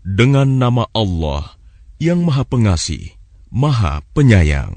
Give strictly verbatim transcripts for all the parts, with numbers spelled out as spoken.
Dengan nama Allah yang Maha Pengasih, Maha Penyayang.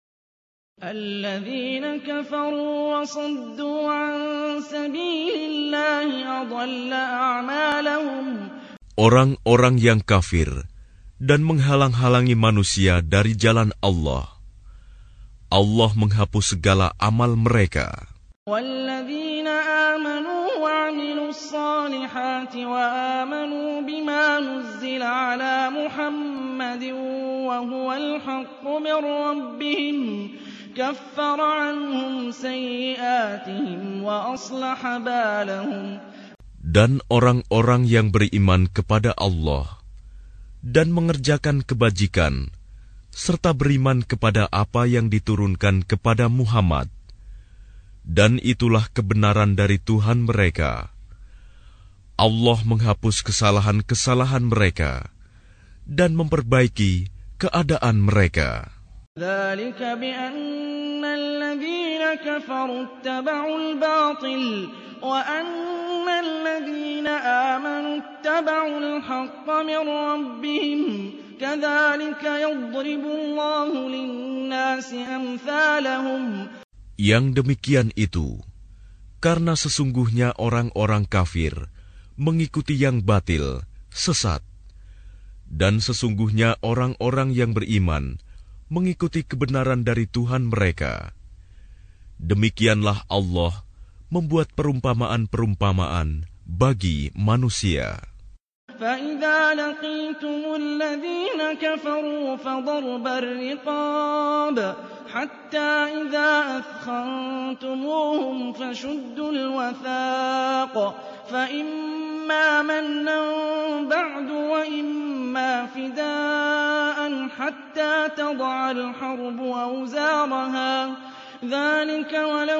الذين كفروا وصدوا عن سبيل الله أضل أعمالهم. Orang-orang yang kafir dan menghalang-halangi manusia dari jalan Allah, Allah menghapus segala amal mereka. والذين آمنوا وعملوا الصالحات وآمنوا بما نزل على محمد وهو الحق من ربهم كفر عنهم سيئاتهم وأصلح بالهم. Dan orang-orang yang beriman kepada Allah dan mengerjakan kebajikan serta beriman kepada apa yang diturunkan kepada Muhammad, dan itulah kebenaran dari Tuhan mereka. Allah menghapus kesalahan-kesalahan mereka dan memperbaiki keadaan mereka. ذلك بأن الذين كفروا اتبعوا الباطل وأن الذين آمنوا اتبعوا الحق من ربهم كذلك يضرب الله للناس أمثالهم. Yang demikian itu, karena sesungguhnya orang-orang kafir mengikuti yang batil, sesat, dan sesungguhnya orang-orang yang beriman mengikuti kebenaran dari Tuhan mereka. Demikianlah Allah membuat perumpamaan-perumpamaan bagi manusia. فَإِذَا لَقِيتُمُ الَّذِينَ كَفَرُوا فَضَرْبَ الرِّقَابِ حَتَّى إِذَا أَثْخَنتُمُوهُمْ فَشُدُّوا الْوَثَاقَ فَإِمَّا مَنًّا بَعْدُ وَإِمَّا فِدَاءً حَتَّى تَضَعَ الْحَرْبُ أَوْزَارَهَا ذَلِكَ وَلَوْ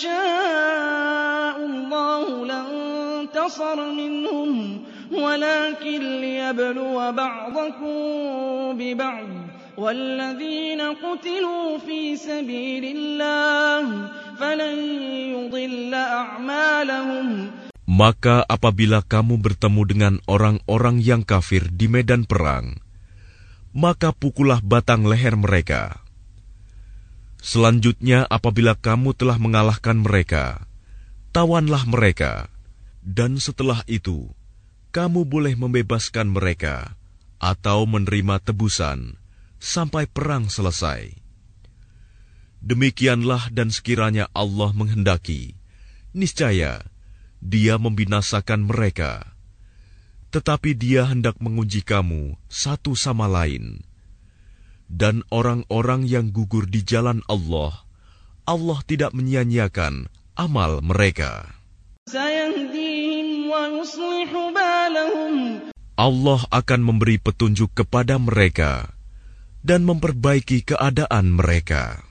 يَشَاءُ اللَّهُ لَانتَصَرَ مِنْهُمْ وَلَكِنْ لِيَبْلُوَ بَعْضَكُمْ بِبَعْضٍ وَالَّذِينَ قُتِلُوا فِي سَبِيلِ اللَّهِ فَلَنْ يُضِلَّ أَعْمَالَهُمْ. Maka apabila kamu bertemu dengan orang-orang yang kafir di medan perang, maka pukullah batang leher mereka. Selanjutnya apabila kamu telah mengalahkan mereka, tawanlah mereka, dan setelah itu kamu boleh membebaskan mereka atau menerima tebusan sampai perang selesai. Demikianlah, dan sekiranya Allah menghendaki, niscaya Dia membinasakan mereka. Tetapi Dia hendak menguji kamu satu sama lain. Dan orang-orang yang gugur di jalan Allah, Allah tidak menyia-nyiakan amal mereka. Allah akan memberi petunjuk kepada mereka dan memperbaiki keadaan mereka.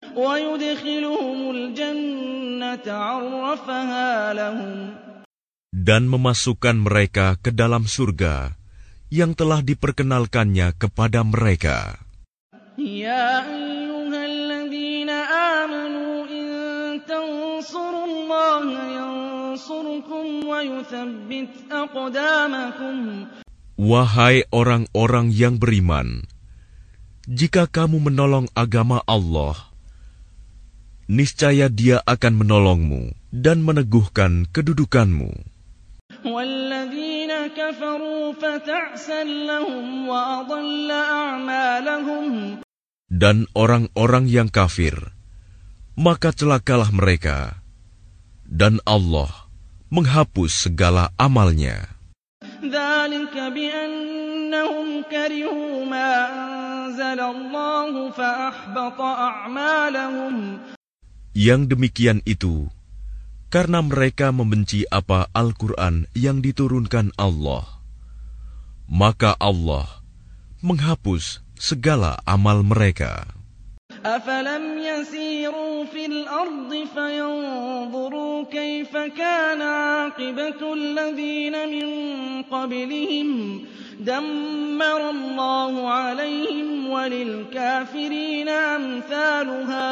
Dan memasukkan mereka ke dalam surga yang telah diperkenalkannya kepada mereka. Ya ayyuhalladzina amanu in tansurullaha yansurkum wa yuthabbit aqdamakum. Wahai orang-orang yang beriman, jika kamu menolong agama Allah, niscaya Dia akan menolongmu dan meneguhkan kedudukanmu. Walladzina kafaru fata'san lahum wa adalla a'malahum. Dan orang-orang yang kafir, maka celakalah mereka, dan Allah menghapus segala amalnya. Dzalika bi'annahum karihu ma anzalallahu fa ahbata a'malahum. Yang demikian itu karena mereka membenci apa Al-Quran yang diturunkan Allah, maka Allah menghapus segala amal mereka. أَفَلَمْ يَسِيرُوا فِي الْأَرْضِ فَيَنْظُرُوا كَيْفَ كَانَ عَاقِبَةُ الَّذِينَ مِنْ قَبْلِهِمْ دَمَّرَ اللَّهُ عَلَيْهِمْ وَلِلْكَافِرِينَ أَمْثَالُهَا.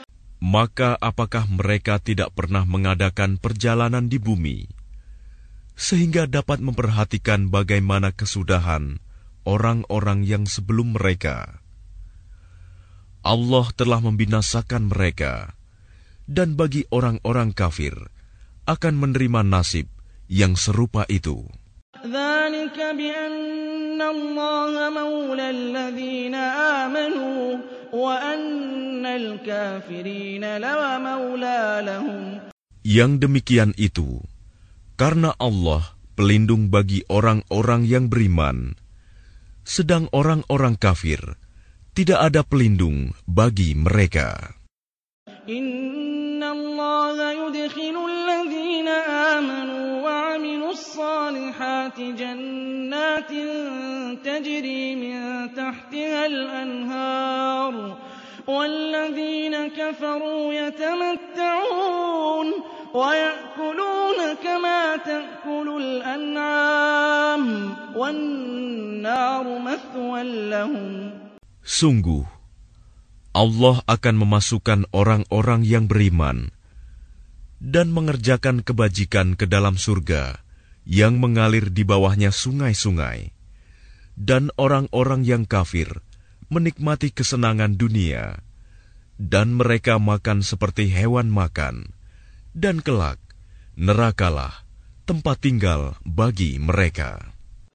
Maka apakah mereka tidak pernah mengadakan perjalanan di bumi? sehingga dapat memperhatikan bagaimana kesudahan orang-orang yang sebelum mereka. Allah telah membinasakan mereka, dan bagi orang-orang kafir akan menerima nasib yang serupa itu. ذَلِكَ بِأَنَّ اللَّهَ مَوْلَى الَّذِينَ آمَنُوا وَأَنَّ الْكَافِرِينَ لَا مَوْلَى لَهُمْ. Yang demikian itu karena Allah pelindung bagi orang-orang yang beriman, sedang orang-orang kafir tidak ada pelindung bagi mereka. Inna Allah yudkhilu alladhina amanu wa 'amilus salihati jannatin tajri min tahtiha al-anhar walladhina kafaru yatamatta'un wa ya'kuluna kama ta'kulul an'am wan naru mathwan lahum. Sungguh, Allah akan memasukkan orang-orang yang beriman dan mengerjakan kebajikan ke dalam surga yang mengalir di bawahnya sungai-sungai, dan orang-orang yang kafir menikmati kesenangan dunia, dan mereka makan seperti hewan makan, dan kelak nerakalah tempat tinggal bagi mereka.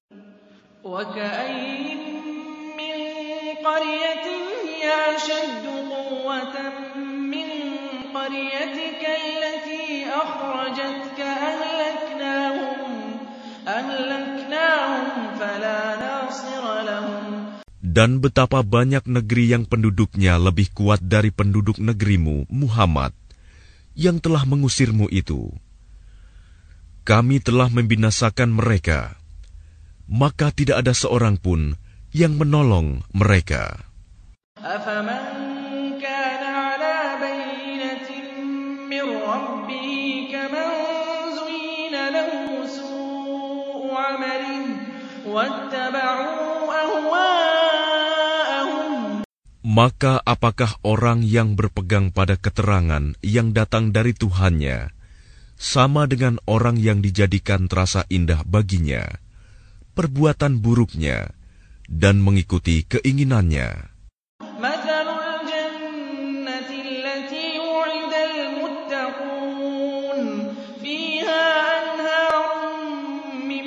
قرية هي أشد قوة من قريتك التي أخرجتك أهلكناهم أهلكناهم فلا ناصر لهم. Dan betapa banyak negeri yang penduduknya lebih kuat dari penduduk negerimu, Muhammad, yang telah mengusirmu itu. Kami telah membinasakan mereka, maka tidak ada seorang pun yang menolong mereka. أَفَمَنْ كَانَ عَلَى بَيِّنَةٍ مِّن رَّبِّهِ كَمَنْ زُيِّنَ لَهُ سُوءُ عَمَلِهِ وَاتَّبَعُوا أَهْوَاءَهُمْ. Maka apakah orang yang berpegang pada keterangan yang datang dari Tuhannya sama dengan orang yang dijadikan terasa indah baginya perbuatan buruknya dan mengikuti keinginannya? مَثَلُ الْجَنَّةِ الَّتِي وُعِدَ الْمُتَّقُونَ فِيهَا أَنْهَارٌ مِّن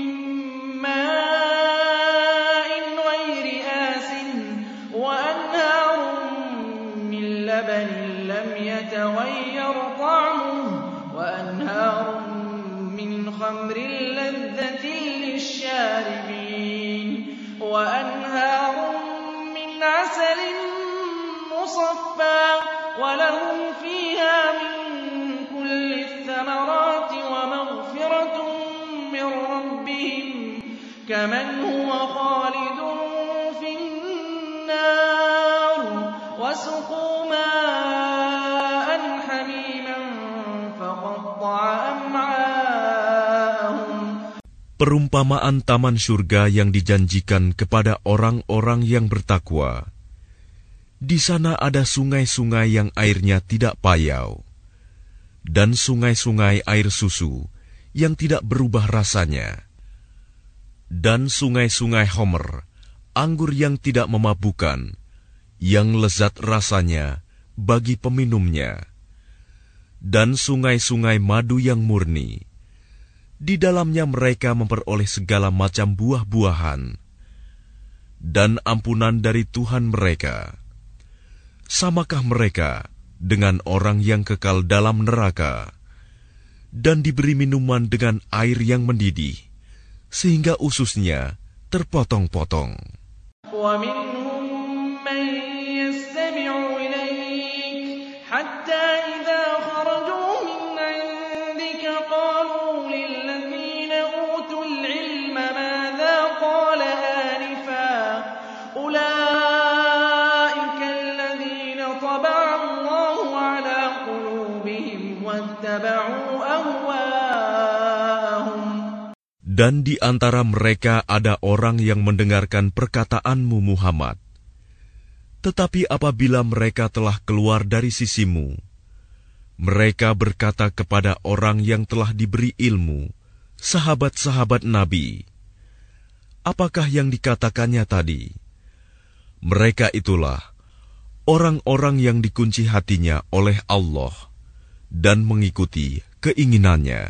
مَّاءٍ غَيْرِ آسِنٍ وَأَنْهَارٌ مِّن لَّبَنٍ لَّمْ يَتَغَيَّرْ طَعْمُهُ وَأَنْهَارٌ مِّنْ خَمْرٍ لَّذَّةٍ لِّلشَّارِبِينَ وَأَنْهَارٌ مِّنْ عَسَلٍ مُّصَفًّى وَلَهُمْ فِيهَا مِن كُلِّ الثَّمَرَاتِ وَمَغْفِرَةٌ مِّن رَّبِّهِمْ كَمَنْ هُوَ خَالِدٌ فِي النَّارِ وَسُقُوا مَاءً حَمِيمًا فَقَطَّعَ أَمْعَاءَهُمْ. Perumpamaan taman surga yang dijanjikan kepada orang-orang yang bertakwa. Di sana ada sungai-sungai yang airnya tidak payau, dan sungai-sungai air susu yang tidak berubah rasanya, dan sungai-sungai homer, anggur yang tidak memabukkan, yang lezat rasanya bagi peminumnya, dan sungai-sungai madu yang murni. Di dalamnya mereka memperoleh segala macam buah-buahan dan ampunan dari Tuhan mereka. Samakah mereka dengan orang yang kekal dalam neraka dan diberi minuman dengan air yang mendidih sehingga ususnya terpotong-potong? وَمِنْهُمْ مَنْ يَسْتَمِعُ إِلَيْكَ حَتَّى إِذَا خَرَجُوا مِنْ عِنْدِكَ قَالُوا لِلَّذِينَ أُوتُوا الْعِلْمَ مَاذَا قَالَ آنِفًا أُولَئِكَ الَّذِينَ طَبَعَ اللَّهُ عَلَى قُلُوبِهِمْ وَاتَّبَعُوا أَهْوَاءَهُمْ. Dan di antara mereka ada orang yang mendengarkan perkataanmu Muhammad. Tetapi apabila mereka telah keluar dari sisimu, mereka berkata kepada orang yang telah diberi ilmu sahabat-sahabat Nabi. Apakah yang dikatakannya tadi? Mereka itulah orang-orang yang dikunci hatinya oleh Allah dan mengikuti keinginannya.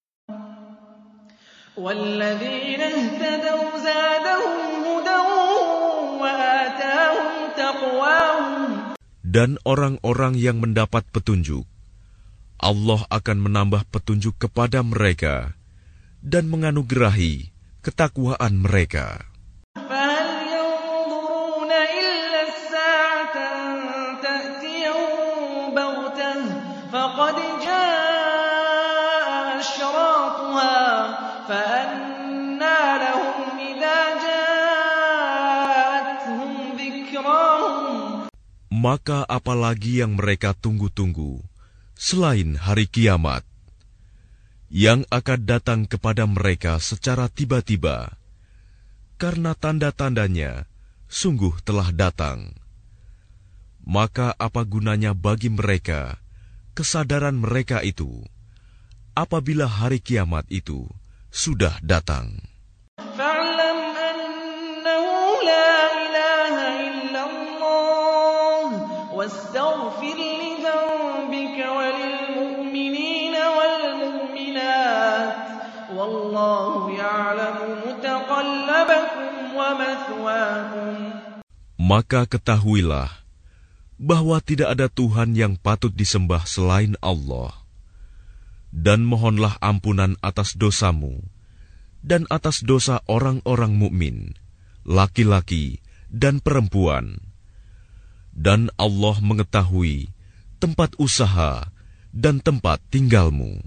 وَالَّذِينَ اهْتَدَوْا زَادَهُمْ هُدًى وَآتَاهُمْ تَقْوَاهُمْ. Dan orang-orang yang mendapat petunjuk, Allah akan menambah petunjuk kepada mereka dan menganugerahi ketakwaan mereka. فَهَلْ يَنظُرُونَ إِلَّا السَّاعَةَ أَن تَأْتِيَهُم بَغْتَةً فَقَدْ جَاءَ أَشْرَاطُهَا فَأَنَّىٰ لَهُمْ إِذَا جَاءَتْهُمْ ذِكْرَاهُمْ. Maka apalagi yang mereka tunggu-tunggu selain hari kiamat, yang akan datang kepada mereka secara tiba-tiba, karena tanda-tandanya sungguh telah datang. Maka apa gunanya bagi mereka kesadaran mereka itu, apabila hari kiamat itu sudah datang? فَاعْلَمْ أَنَّهُ لَا إِلَٰهَ إِلَّا اللَّهُ وَاسْتَغْفِرْ لِذَنبِكَ وَلِلْمُؤْمِنِينَ وَالْمُؤْمِنَاتِ وَاللَّهُ يَعْلَمُ مُتَقَلَّبَكُمْ وَمَثْوَاكُمْ. Maka ketahuilah bahwa tidak ada Tuhan yang patut disembah selain Allah. Dan mohonlah ampunan atas dosamu dan atas dosa orang-orang mukmin, laki-laki dan perempuan. Dan Allah mengetahui tempat usaha dan tempat tinggalmu.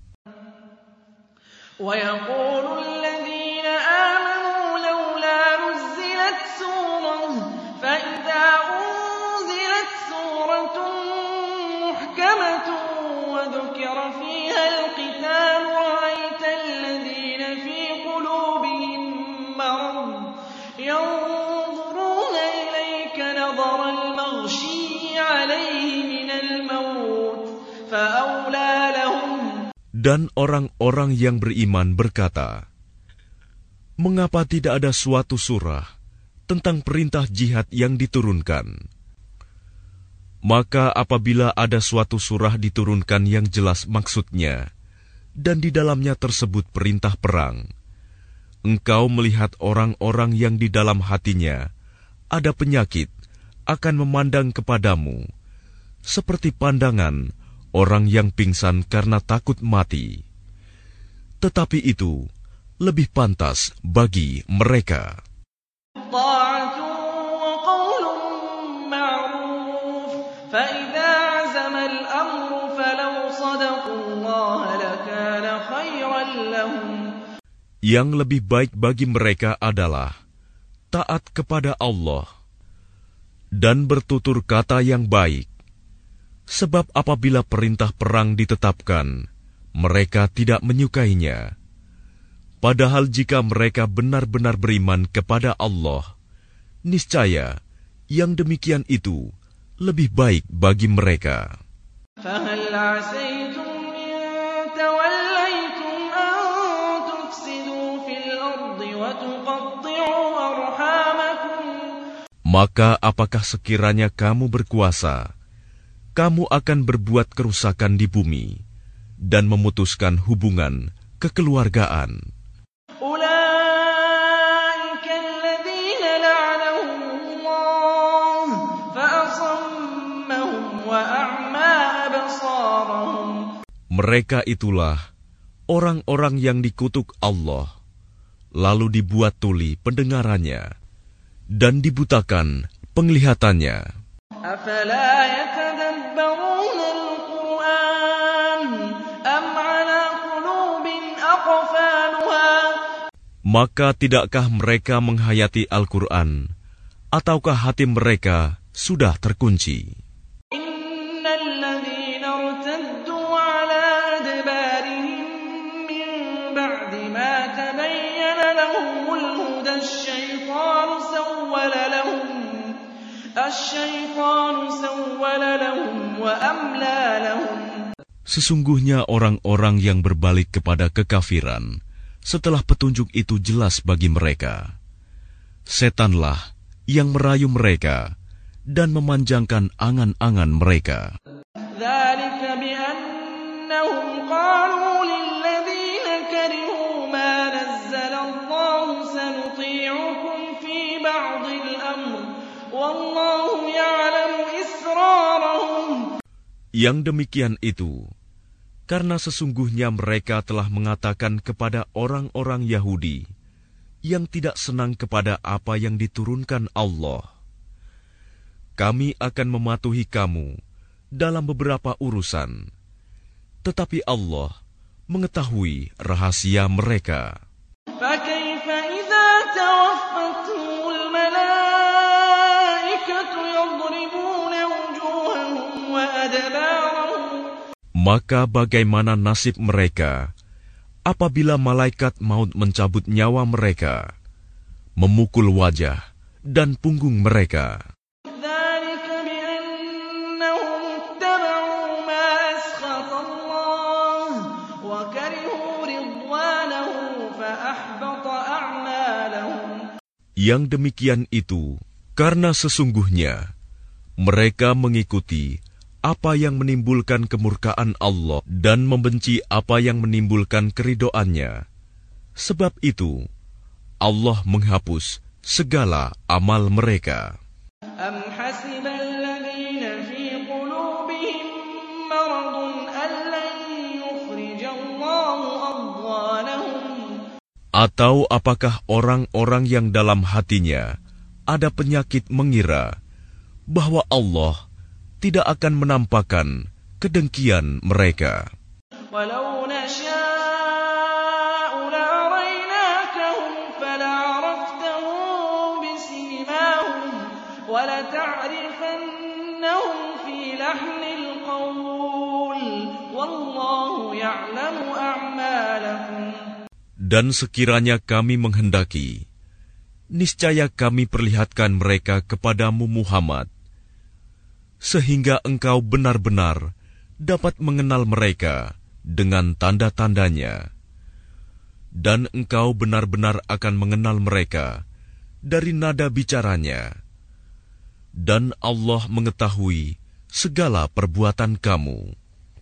وَيَقُولُ الَّذِينَ آمَنُوا لَوْلَا نُزِّلَتْ سُورَةٌ فَإِذَا أُنزِلَتْ سُورَةٌ مُحْكَمَةٌ وَذُكِرَ فِيهَا الْقِتَالُ رَأَيْتَ الَّذِينَ فِي قُلُوبِهِم مَّرَضٌ يَنظُرُونَ إِلَيْكَ نَظَرَ الْمَغْشِيِّ عَلَيْهِ مِنَ الْمَوْتِ فَأَوْلَىٰ لَهُمْ. Dan orang-orang yang beriman berkata, mengapa tidak ada suatu surah tentang perintah jihad yang diturunkan? Maka apabila ada suatu surah diturunkan yang jelas maksudnya, dan di dalamnya tersebut perintah perang, engkau melihat orang-orang yang di dalam hatinya ada penyakit akan memandang kepadamu, seperti pandangan orang yang pingsan karena takut mati. Tetapi itu lebih pantas bagi mereka. فَإِذَا عَزَمَ الْأَمْرُ فَلَوْ صَدَقُوا اللَّهَ لَكَانَ خَيْرًا لَهُمْ. Yang lebih baik bagi mereka adalah taat kepada Allah dan bertutur kata yang baik. Sebab apabila perintah perang ditetapkan, mereka tidak menyukainya. Padahal jika mereka benar-benar beriman kepada Allah, niscaya yang demikian itu lebih baik bagi mereka. فَهَلْ عَسَيْتُمْ إِن تَوَلَّيْتُمْ أَن تُفْسِدُوا فِي الْأَرْضِ وَتُقَطِّعُوا أَرْحَامَكُمْ. Maka apakah sekiranya kamu berkuasa, kamu akan berbuat kerusakan di bumi dan memutuskan hubungan kekeluargaan. Mereka itulah orang-orang yang dikutuk Allah, lalu dibuat tuli pendengarannya dan dibutakan penglihatannya. أَفَلَا يَتَدَبَّرُونَ الْقُرْآنَ أَمْ عَلَى قُلُوبٍ أَقْفَالُهَا. Maka tidakkah mereka menghayati Al-Quran, ataukah hati mereka sudah terkunci? إِنَّ الَّذِينَ ارْتَدُّوا عَلَى أَدْبَارِهِم مِّن بَعْدِ مَا تَبَيَّنَ لَهُمُ الْهُدَى الشَّيْطَانُ سَوَّلَ لَهُمْ الشَّيْطَانُ سَوَّلَ لَهُمْ وَأَمْلَىٰ لَهُمْ. Sesungguhnya orang-orang yang berbalik kepada kekafiran setelah petunjuk itu jelas bagi mereka, setanlah yang merayu mereka dan memanjangkan angan-angan mereka. Yang demikian itu, karena sesungguhnya mereka telah mengatakan kepada orang-orang Yahudi yang tidak senang kepada apa yang diturunkan Allah, kami akan mematuhi kamu dalam beberapa urusan, tetapi Allah mengetahui rahasia mereka. Maka bagaimana nasib mereka apabila malaikat maut mencabut nyawa mereka, memukul wajah dan punggung mereka? Yang demikian itu karena sesungguhnya mereka mengikuti apa yang menimbulkan kemurkaan Allah dan membenci apa yang menimbulkan keridoannya. Sebab itu, Allah menghapus segala amal mereka. Am hasiballadzina fi qulubihim maradun allan yukhrijallahu adghanahum. Atau apakah orang-orang yang dalam hatinya ada penyakit mengira bahwa Allah tidak akan menampakkan kedengkian mereka. Walau nasha'u la'araynakahum fala'araftahum bisimahum wa lata'rifannahum fi lahnil qawl wallahu ya'lamu a'malakum. Dan sekiranya kami menghendaki, niscaya kami perlihatkan mereka kepadamu Muhammad, sehingga engkau benar-benar dapat mengenal mereka dengan tanda-tandanya. Dan engkau benar-benar akan mengenal mereka dari nada bicaranya. Dan Allah mengetahui segala perbuatan kamu.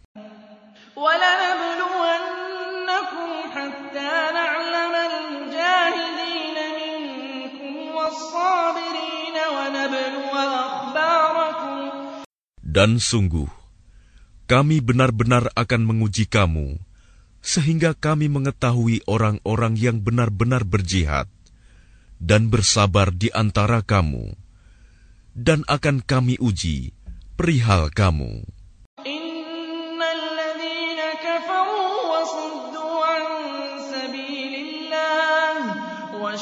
وَلَنَبْلُوَنَّكُمْ حَتَّى نَعْلَمَ الْمُجَاهِدِينَ مِنكُمْ وَالصَّابِرِينَ وَنَبْلُوَ أَخْبَارَكُمْ. Dan sungguh, kami benar-benar akan menguji kamu, sehingga kami mengetahui orang-orang yang benar-benar berjihad dan bersabar di antara kamu, dan akan kami uji perihal kamu. Innalladzina kafaru wa saddu an sabilillah wa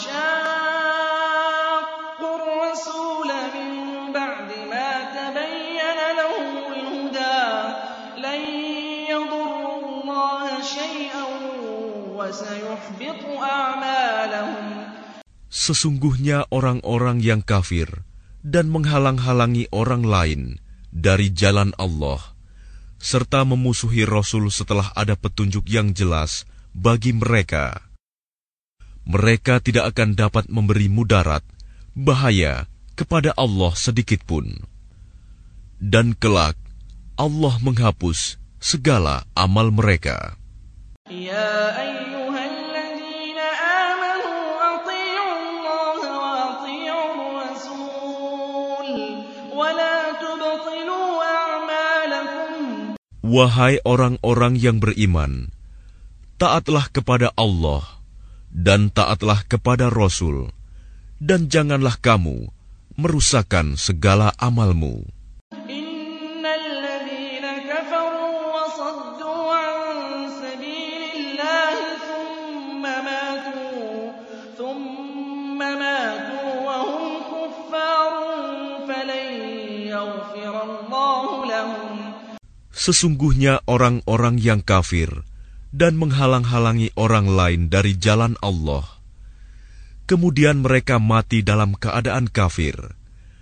shaqqu ar-rasula min ba'di ma tabayyana lahumul huda lan yadurrullaha syai'an wa sayuhbitu a'malahum. Sesungguhnya orang-orang yang kafir dan menghalang-halangi orang lain dari jalan Allah, serta memusuhi Rasul setelah ada petunjuk yang jelas bagi mereka, mereka tidak akan dapat memberi mudarat, bahaya kepada Allah sedikitpun. Dan kelak, Allah menghapus segala amal mereka. Ya ayyuhalladzina amanu ati'u Allah wa ati'u Rasul wa la tubtilu a'malakum. Wahai orang-orang yang beriman, taatlah kepada Allah dan taatlah kepada Rasul, dan janganlah kamu merusakkan segala amalmu. Innalladzina kafaru wa saddu an sabilillahi thumma matu thumma matu wa hum kuffarun falan yaghfirallahu lahum. Sesungguhnya orang-orang yang kafir dan menghalang-halangi orang lain dari jalan Allah, kemudian mereka mati dalam keadaan kafir,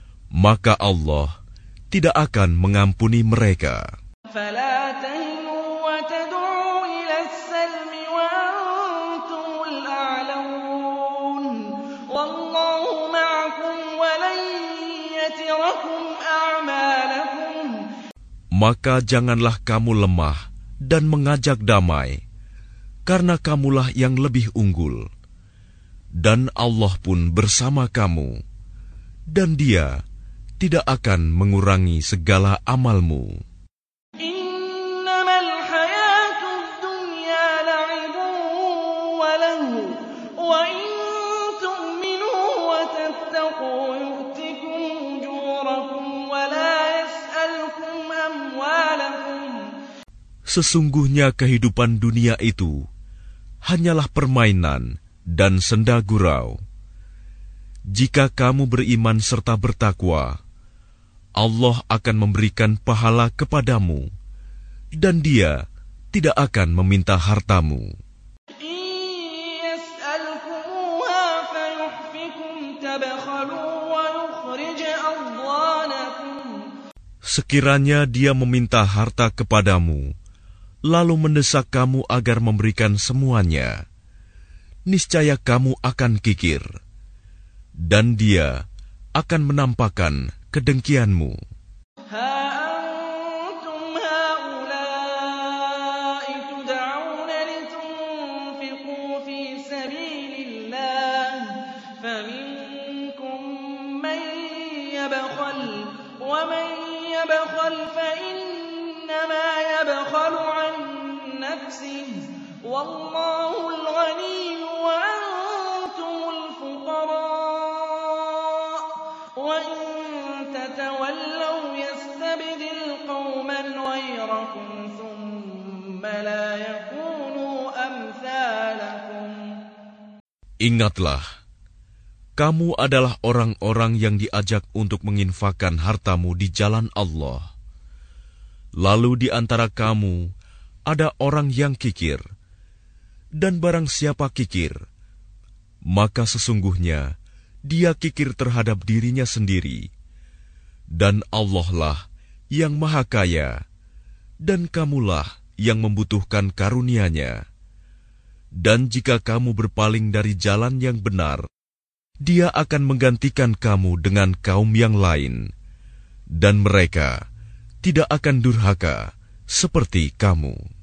maka Allah tidak akan mengampuni mereka. فَلَا تَهِنُوا Maka janganlah kamu lemah dan mengajak damai, karena kamulah yang lebih unggul. Dan Allah pun bersama kamu, dan Dia tidak akan mengurangi segala amalmu. Innamal hayatud dunya la'ibun wa lahu wa in tu'minu wa tattaqu yu'tikum ujurakum wa la yas'alkum amwalakum. Sesungguhnya kehidupan dunia itu hanyalah permainan dan senda gurau. Jika kamu beriman serta bertakwa, Allah akan memberikan pahala kepadamu, dan Dia tidak akan meminta hartamu. Sekiranya Dia meminta harta kepadamu, lalu mendesak kamu agar memberikan semuanya, niscaya kamu akan kikir, dan Dia akan menampakkan kedengkianmu. Wallahul ghani wa antumul fuqara wa in tatawallaw yastabdil qauman ghayrakum thumma la yakunu amsalakum. Ingatlah, kamu adalah orang-orang yang diajak untuk menginfakkan hartamu di jalan Allah. Lalu di antara kamu ada orang yang kikir, dan barang siapa kikir, maka sesungguhnya dia kikir terhadap dirinya sendiri, dan Allah lah yang Maha Kaya, dan kamulah yang membutuhkan karunia-Nya. Dan jika kamu berpaling dari jalan yang benar, Dia akan menggantikan kamu dengan kaum yang lain, dan mereka tidak akan durhaka seperti kamu.